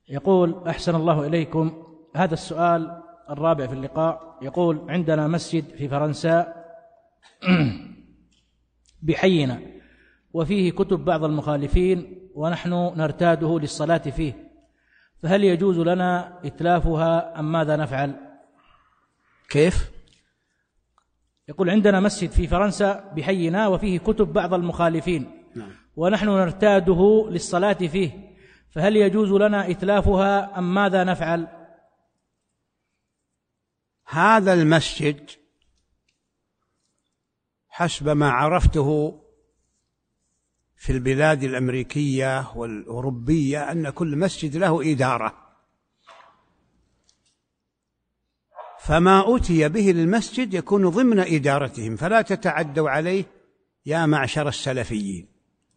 يقول: أحسن الله إليكم، هذا السؤال الرابع في اللقاء. يقول: عندنا مسجد في فرنسا بحينا، وفيه كتب بعض المخالفين، ونحن نرتاده للصلاة فيه، فهل يجوز لنا إتلافها أم ماذا نفعل؟ كيف؟ يقول: عندنا مسجد في فرنسا بحينا وفيه كتب بعض المخالفين، ونحن نرتاده للصلاة فيه، فهل يجوز لنا إتلافها أم ماذا نفعل؟ هذا المسجد حسب ما عرفته في البلاد الأمريكية والأوروبية أن كل مسجد له إدارة، فما أتي به للمسجد يكون ضمن إدارتهم، فلا تتعدوا عليه يا معشر السلفيين.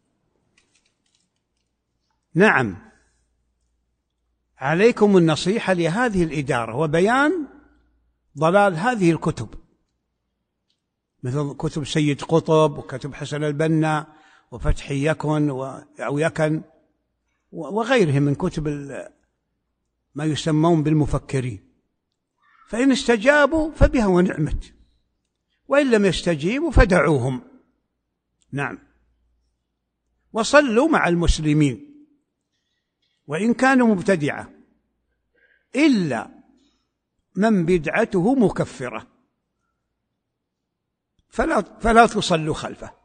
نعم، عليكم النصيحة لهذه الإدارة وبيان ضلال هذه الكتب، مثل كتب سيد قطب وكتب حسن البنا وفتحي يكن أو يكن وغيرهم من كتب ما يسمون بالمفكرين، فإن استجابوا فبها ونعمت، وإن لم يستجيبوا فدعوهم. نعم، وصلوا مع المسلمين وإن كانوا مبتدعة، إلا من بدعته مكفرة فلا تصلوا خلفه.